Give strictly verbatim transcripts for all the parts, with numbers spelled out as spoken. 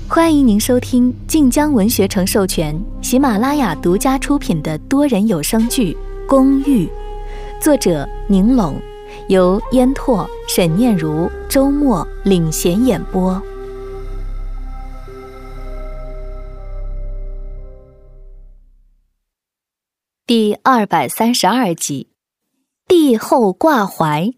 欢迎您收听晋江文学城授权、喜马拉雅独家出品的多人有声剧《公寓》，作者宁拢，由烟拓、沈念如、周末领衔演播。第二百三十二集，帝后挂怀。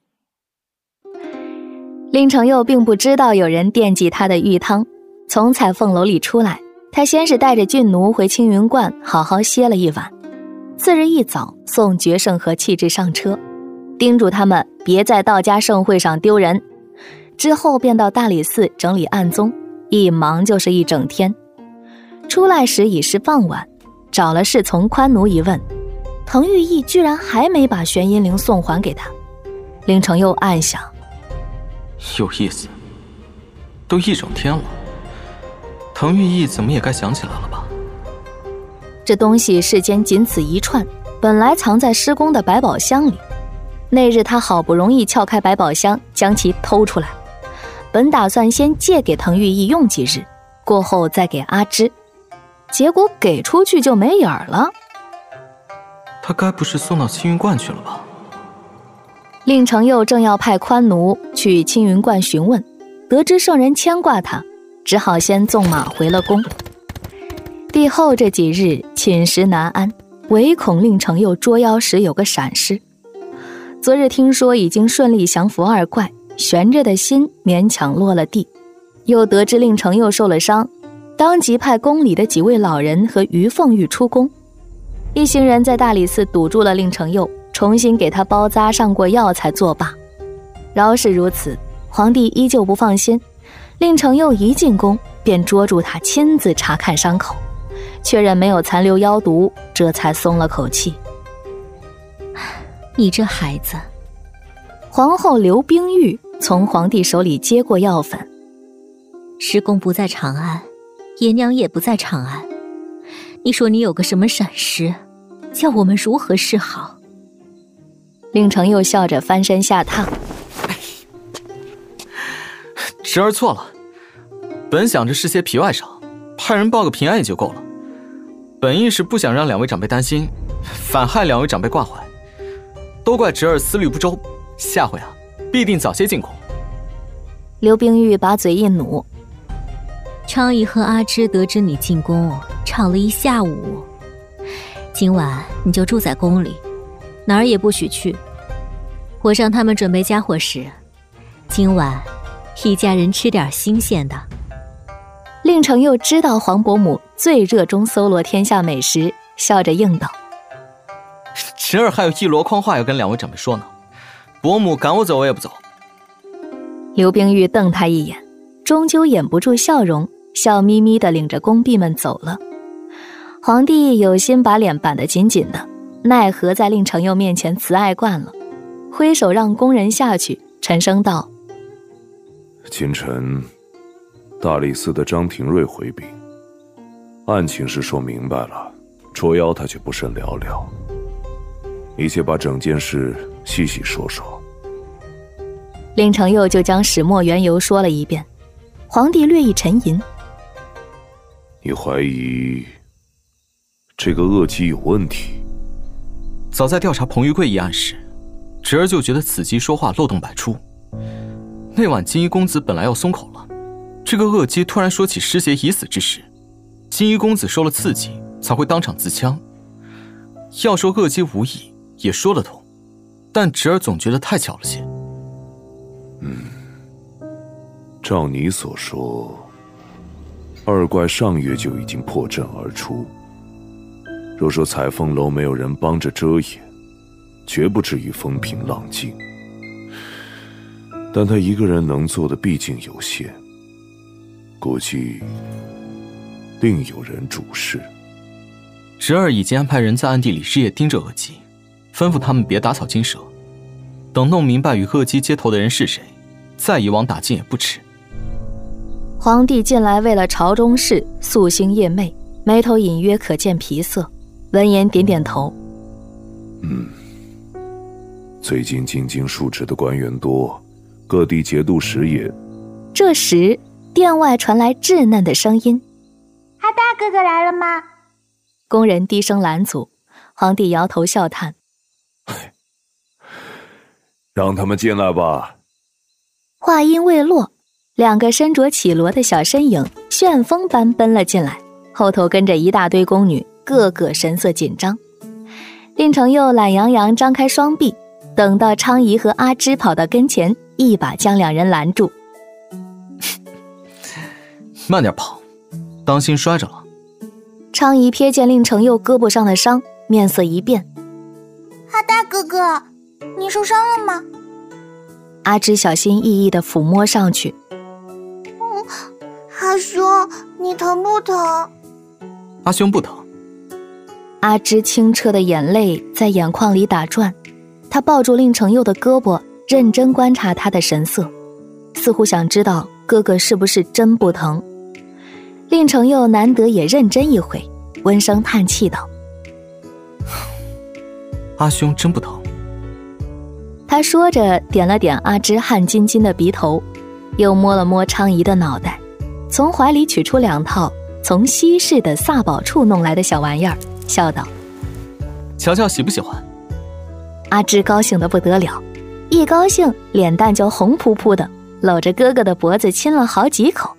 令程佑并不知道有人惦记他的玉汤，从彩凤楼里出来，他先是带着俊奴回青云观好好歇了一晚，次日一早送决胜和气质上车，叮嘱他们别在道家盛会上丢人，之后便到大理寺整理案宗，一忙就是一整天。出来时已是傍晚，找了侍从宽奴一问，滕玉义居然还没把玄阴灵送还给他。令程佑暗想， 有意思，都一整天了，滕玉义怎么也该想起来了吧？ 这东西世间仅此一串，本来藏在施公的百宝箱里。那日他好不容易撬开百宝箱，将其偷出来，本打算先借给滕玉义用几日，过后再给阿芝，结果给出去就没影儿了。 他该不是送到青云观去了吧？ 令程佑正要派宽奴去青云观询问，得知圣人牵挂他，只好先纵马回了宫。帝后这几日寝食难安，唯恐令程佑捉妖时有个闪失。昨日听说已经顺利降服二怪，悬着的心勉强落了地，又得知令程佑受了伤，当即派宫里的几位老人和于凤玉出宫。一行人在大理寺堵住了令程佑，重新给他包扎上过药才作罢。饶是如此，皇帝依旧不放心，令程佑一进宫便捉住他亲自查看伤口，确认没有残留妖毒，这才松了口气。 你这孩子。 皇后刘冰玉从皇帝手里接过药粉。 施公不在长安，爷娘也不在长安，你说你有个什么闪失，叫我们如何是好？ 令程佑笑着翻身下榻。 侄儿错了，本想着是些皮外伤，派人报个平安也就够了。本意是不想让两位长辈担心，反害两位长辈挂怀，都怪侄儿思虑不周，下回啊，必定早些进宫。 刘冰玉把嘴一努。 昌邑和阿芝得知你进宫，吵了一下午。今晚你就住在宫里，哪儿也不许去。我让他们准备家伙食，今晚一家人吃点新鲜的。 令程佑知道黄伯母最热衷搜罗天下美食，笑着应道： 侄儿还有一箩筐话要跟两位长辈说呢，伯母赶我走我也不走。 刘冰玉瞪他一眼，终究掩不住笑容，笑眯眯地领着宫婢们走了。皇帝有心把脸板得紧紧的，奈何在令程佑面前慈爱惯了，挥手让宫人下去，沉声道： 今晨大理寺的张廷瑞回禀，案情是说明白了，捉妖他却不甚了了。你且把整件事细细说说。 令程佑就将始末缘由说了一遍。皇帝略一沉吟： 你怀疑这个恶姬有问题？ 早在调查彭玉贵一案时，侄儿就觉得此姬说话漏洞百出。那晚金衣公子本来要松口了，这个恶姬突然说起师爷已死之事，金衣公子受了刺激才会当场自枪。要说恶姬无意也说得通，但侄儿总觉得太巧了些。 嗯，照你所说，二怪上月就已经破阵而出，若说彩凤楼没有人帮着遮掩，绝不至于风平浪静。但他一个人能做的毕竟有限，估计另有人主事。 侄儿已经安排人在暗地里日夜盯着恶姬，吩咐他们别打草惊蛇，等弄明白与恶姬接头的人是谁，再以往打尽也不迟。 皇帝近来为了朝中事夙兴夜寐，眉头隐约可见疲色，闻言点点头。 嗯，最近进京述职的官员多，各地节度使也。 这时殿外传来稚嫩的声音：“ 阿大哥哥来了吗？” 工人低声拦阻，皇帝摇头笑叹：“ 让他们进来吧。” 话音未落，两个身着绮罗的小身影旋风般奔了进来，后头跟着一大堆宫女，个个神色紧张。令程佑懒洋洋张开双臂，等到昌仪和阿芝跑到跟前，一把将两人拦住：“ 慢点跑，当心摔着了。” 昌仪瞥见令程佑胳膊上的伤，面色一变：“ 阿大哥哥，你受伤了吗？” 阿芝小心翼翼地抚摸上去：“ 嗯，阿兄，你疼不疼？” 阿兄不疼。 阿芝清澈的眼泪在眼眶里打转，她抱住令程佑的胳膊，认真观察他的神色，似乎想知道哥哥是不是真不疼。令程佑难得也认真一回，温声叹气道：“ 阿兄真不疼。” 他说着点了点阿芝汗津津的鼻头，又摸了摸昌仪的脑袋，从怀里取出两套从西市的萨宝处弄来的小玩意儿，笑道：“ 瞧瞧喜不喜欢？” 阿芝高兴得不得了，一高兴脸蛋就红扑扑的，搂着哥哥的脖子亲了好几口，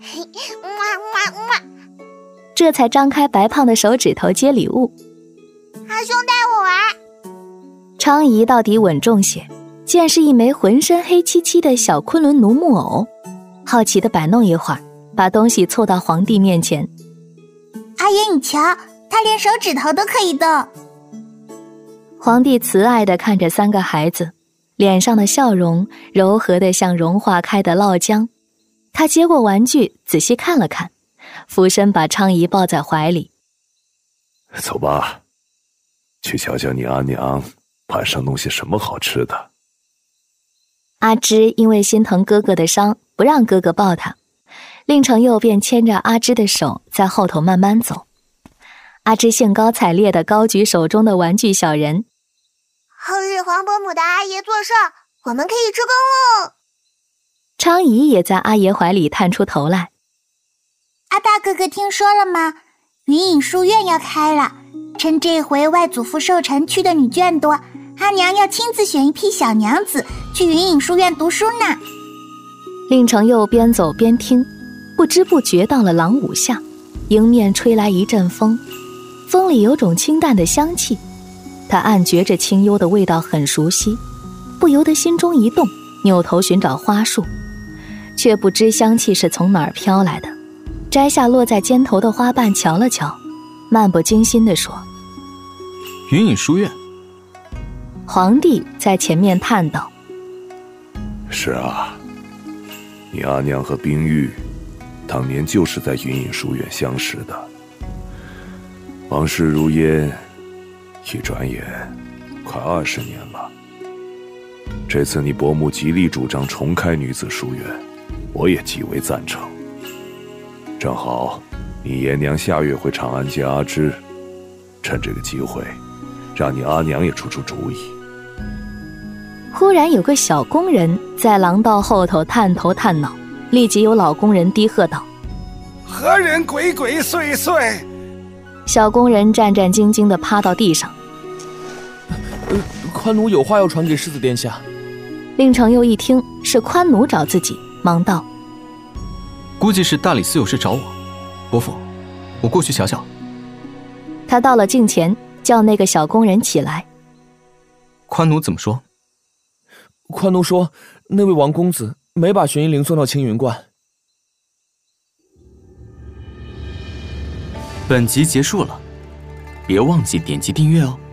这才张开白胖的手指头接礼物：“ 阿兄带我玩。” 昌仪到底稳重些，见是一枚浑身黑漆漆的小昆仑奴木偶，好奇地摆弄一会儿，把东西凑到皇帝面前：“ 阿爷你瞧，他连手指头都可以动。” 皇帝慈爱地看着三个孩子，脸上的笑容柔和得像融化开的酪浆。他接过玩具仔细看了看，俯身把昌仪抱在怀里：“ 走吧，去瞧瞧你阿娘晚上弄些什么好吃的。” 阿芝因为心疼哥哥的伤，不让哥哥抱她，令程佑便牵着阿芝的手在后头慢慢走。阿芝兴高采烈地高举手中的玩具小人：“ 后日黄伯母的阿爷做寿，我们可以出宫喽！” 昌仪也在阿爷怀里探出头来：“ 阿大哥哥听说了吗？云隐书院要开了，趁这回外祖父寿辰去的女眷多，阿娘要亲自选一批小娘子去云隐书院读书呢。” 令程佑边走边听，不知不觉到了廊午下，迎面吹来一阵风，风里有种清淡的香气，他暗觉着清幽的味道很熟悉，不由得心中一动，扭头寻找花束，却不知香气是从哪儿飘来的，摘下落在肩头的花瓣瞧了瞧，漫不经心地说：“ 云隐书院。” 皇帝在前面叹道：“ 是啊，你阿娘和冰玉当年就是在云隐书院相识的，往事如烟，一转眼快二十年了。这次你伯母极力主张重开女子书院，我也极为赞成。正好你爷娘下月回长安接阿芝，趁这个机会让你阿娘也出出主意。” 忽然有个小工人在廊道后头探头探脑，立即有老工人低喝道：“ 何人鬼鬼祟祟？” 小工人战战兢兢地趴到地上：“ 呃，宽奴有话要传给世子殿下。” 令程佑一听是宽奴找自己，忙道：“ 估计是大理寺有事找我，伯父，我过去瞧瞧。” 他到了近前，叫那个小工人起来。 宽奴怎么说？ 宽奴说，那位王公子没把玄阴灵送到青云观。 本集结束了，别忘记点击订阅哦。